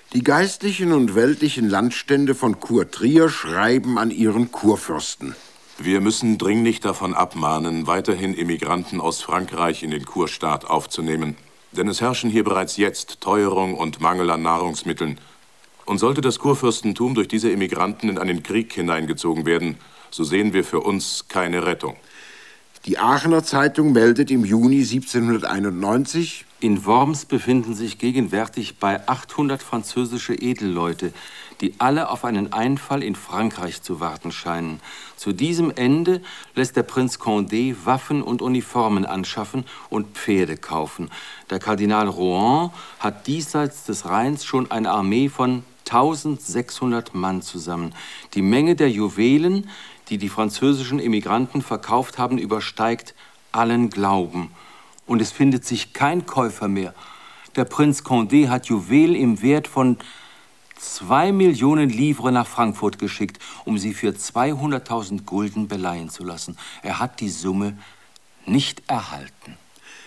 Die geistlichen und weltlichen Landstände von Kurtrier schreiben an ihren Kurfürsten. Wir müssen dringlich davon abmahnen, weiterhin Immigranten aus Frankreich in den Kurstaat aufzunehmen. Denn es herrschen hier bereits jetzt Teuerung und Mangel an Nahrungsmitteln. Und sollte das Kurfürstentum durch diese Immigranten in einen Krieg hineingezogen werden, so sehen wir für uns keine Rettung. Die Aachener Zeitung meldet im Juni 1791: In Worms befinden sich gegenwärtig bei 800 französische Edelleute, die alle auf einen Einfall in Frankreich zu warten scheinen. Zu diesem Ende lässt der Prinz Condé Waffen und Uniformen anschaffen und Pferde kaufen. Der Kardinal Rohan hat diesseits des Rheins schon eine Armee von 1600 Mann zusammen. Die Menge der Juwelen, die die französischen Emigranten verkauft haben, übersteigt allen Glauben. Und es findet sich kein Käufer mehr. Der Prinz Condé hat Juwelen im Wert von 2 Millionen Livres nach Frankfurt geschickt, um sie für 200.000 Gulden beleihen zu lassen. Er hat die Summe nicht erhalten.